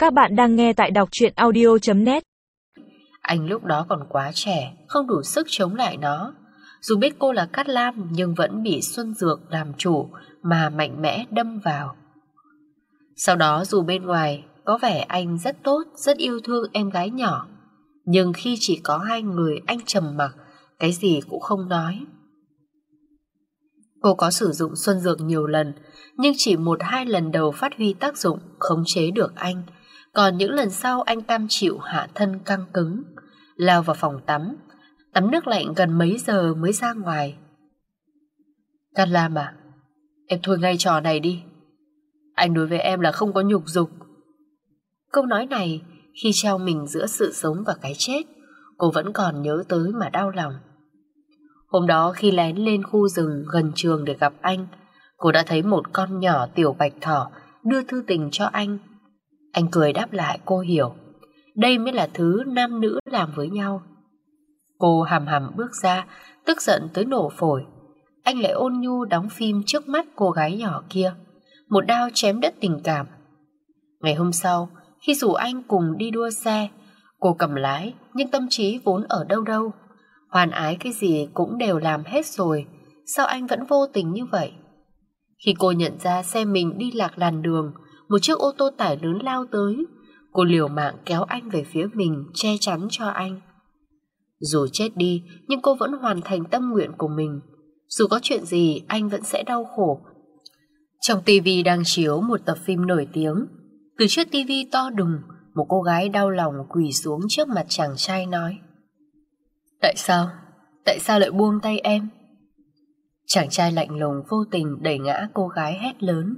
Các bạn đang nghe tại đọc truyện audio.net. Anh lúc đó còn quá trẻ, không đủ sức chống lại nó. Dù biết cô là Cát Lam nhưng vẫn bị Xuân Dược làm chủ mà mạnh mẽ đâm vào. Sau đó dù bên ngoài có vẻ anh rất tốt, rất yêu thương em gái nhỏ, nhưng khi chỉ có hai người anh trầm mặc, cái gì cũng không nói. Cô có sử dụng Xuân Dược nhiều lần, nhưng chỉ 1-2 lần đầu phát huy tác dụng, khống chế được anh. Còn những lần sau anh cam chịu hạ thân căng cứng, lao vào phòng tắm, tắm nước lạnh gần mấy giờ mới ra ngoài. Cát Lam à, em thôi ngay trò này đi. Anh đối với em là không có nhục dục. Câu nói này khi treo mình giữa sự sống và cái chết, cô vẫn còn nhớ tới mà đau lòng. Hôm đó khi lén lên khu rừng gần trường để gặp anh, cô đã thấy một con nhỏ tiểu bạch thỏ đưa thư tình cho anh. Anh cười đáp lại, cô hiểu. Đây mới là thứ nam nữ làm với nhau. Cô hàm hàm bước ra, tức giận tới nổ phổi. Anh lại ôn nhu đóng phim trước mắt cô gái nhỏ kia, một đao chém đứt tình cảm. Ngày hôm sau, khi rủ anh cùng đi đua xe, cô cầm lái nhưng tâm trí vốn ở đâu đâu. Hoàn ái cái gì cũng đều làm hết rồi, sao anh vẫn vô tình như vậy? Khi cô nhận ra xe mình đi lạc làn đường, một chiếc ô tô tải lớn lao tới, cô liều mạng kéo anh về phía mình, che chắn cho anh. Dù chết đi, nhưng cô vẫn hoàn thành tâm nguyện của mình. Dù có chuyện gì, anh vẫn sẽ đau khổ. Trong tivi đang chiếu một tập phim nổi tiếng. Từ chiếc tivi to đùng, một cô gái đau lòng quỳ xuống trước mặt chàng trai nói: Tại sao? Tại sao lại buông tay em? Chàng trai lạnh lùng vô tình đẩy ngã cô gái hét lớn: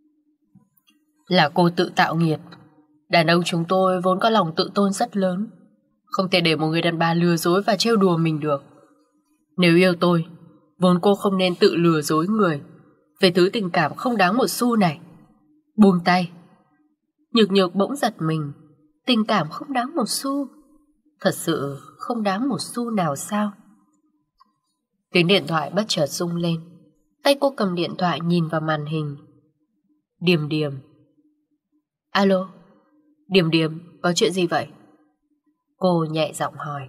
Là cô tự tạo nghiệt. Đàn ông chúng tôi vốn có lòng tự tôn rất lớn, không thể để một người đàn bà lừa dối và trêu đùa mình được. Nếu yêu tôi, vốn cô không nên tự lừa dối người về thứ tình cảm không đáng một xu này. Buông tay. Nhược nhược bỗng giật mình. Tình cảm không đáng một xu? Thật sự không đáng một xu nào sao? Tiếng điện thoại bất chợt rung lên. Tay cô cầm điện thoại nhìn vào màn hình. Điềm Điềm. Alo, Điềm Điềm, có chuyện gì vậy? Cô nhẹ giọng hỏi.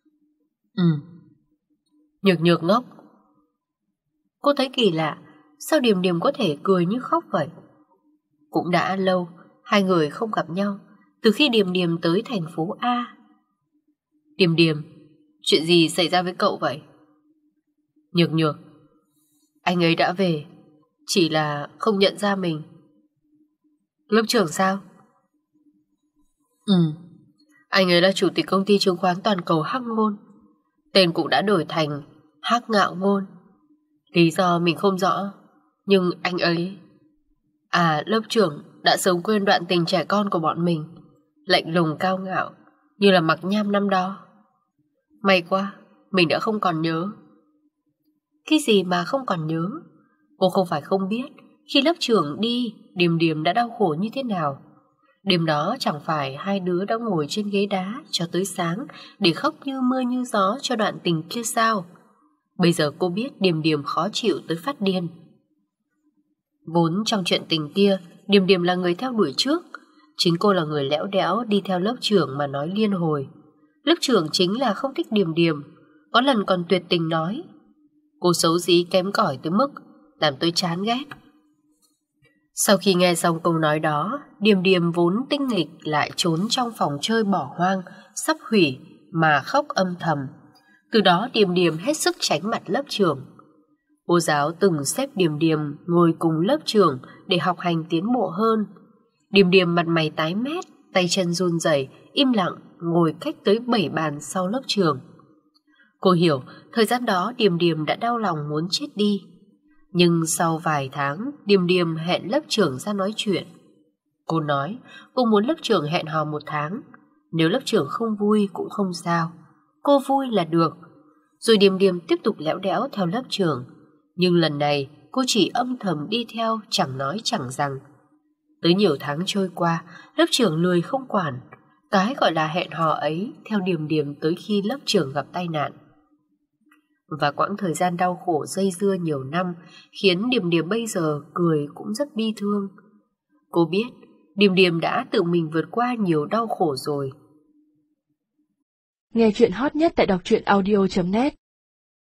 Nhược nhược ngốc. Cô thấy kỳ lạ, sao Điềm Điềm có thể cười như khóc vậy? Cũng đã lâu hai người không gặp nhau, từ khi Điềm Điềm tới thành phố A. Điềm Điềm, chuyện gì xảy ra với cậu vậy? Nhược nhược, anh ấy đã về, chỉ là không nhận ra mình. Lớp trưởng sao? Anh ấy là chủ tịch công ty chứng khoán toàn cầu Hắc Ngôn. Tên cũng đã đổi thành Hắc Ngạo Ngôn. Lý do mình không rõ, nhưng anh ấy... lớp trưởng đã sớm quên đoạn tình trẻ con của bọn mình, lạnh lùng cao ngạo như là Mặc Nham năm đó. May quá, mình đã không còn nhớ. Cái gì mà không còn nhớ? Cô không phải không biết, khi lớp trưởng đi, Điềm Điềm đã đau khổ như thế nào. Đêm đó chẳng phải hai đứa đã ngồi trên ghế đá cho tới sáng để khóc như mưa như gió cho đoạn tình kia sao? Bây giờ cô biết Điềm Điềm khó chịu tới phát điên. Vốn trong chuyện tình kia, Điềm Điềm là người theo đuổi trước. Chính cô là người lẽo đẽo đi theo lớp trưởng mà nói liên hồi. Lớp trưởng chính là không thích Điềm Điềm, có lần còn tuyệt tình nói: Cô xấu xí kém cỏi tới mức làm tôi chán ghét. Sau khi nghe xong câu nói đó, Điềm Điềm vốn tinh nghịch lại trốn trong phòng chơi bỏ hoang, sắp hủy mà khóc âm thầm. Từ đó Điềm Điềm hết sức tránh mặt lớp trưởng. Cô giáo từng xếp Điềm Điềm ngồi cùng lớp trưởng để học hành tiến bộ hơn. Điềm Điềm mặt mày tái mét, tay chân run rẩy, im lặng ngồi cách tới 7 bàn sau lớp trưởng. Cô hiểu thời gian đó Điềm Điềm đã đau lòng muốn chết đi. Nhưng sau vài tháng, Điềm Điềm hẹn lớp trưởng ra nói chuyện. Cô nói cô muốn lớp trưởng hẹn hò 1 tháng. Nếu lớp trưởng không vui cũng không sao, cô vui là được. Rồi Điềm Điềm tiếp tục lẽo đẽo theo lớp trưởng. Nhưng lần này cô chỉ âm thầm đi theo, chẳng nói chẳng rằng. Tới nhiều tháng trôi qua, lớp trưởng lười không quản. Cái gọi là hẹn hò ấy theo Điềm Điềm tới khi lớp trưởng gặp tai nạn. Và quãng thời gian đau khổ dây dưa nhiều năm khiến Điềm Điềm bây giờ cười cũng rất bi thương. Cô biết Điềm Điềm đã tự mình vượt qua nhiều đau khổ rồi. Nghe chuyện hot nhất tại đọc truyện audio.net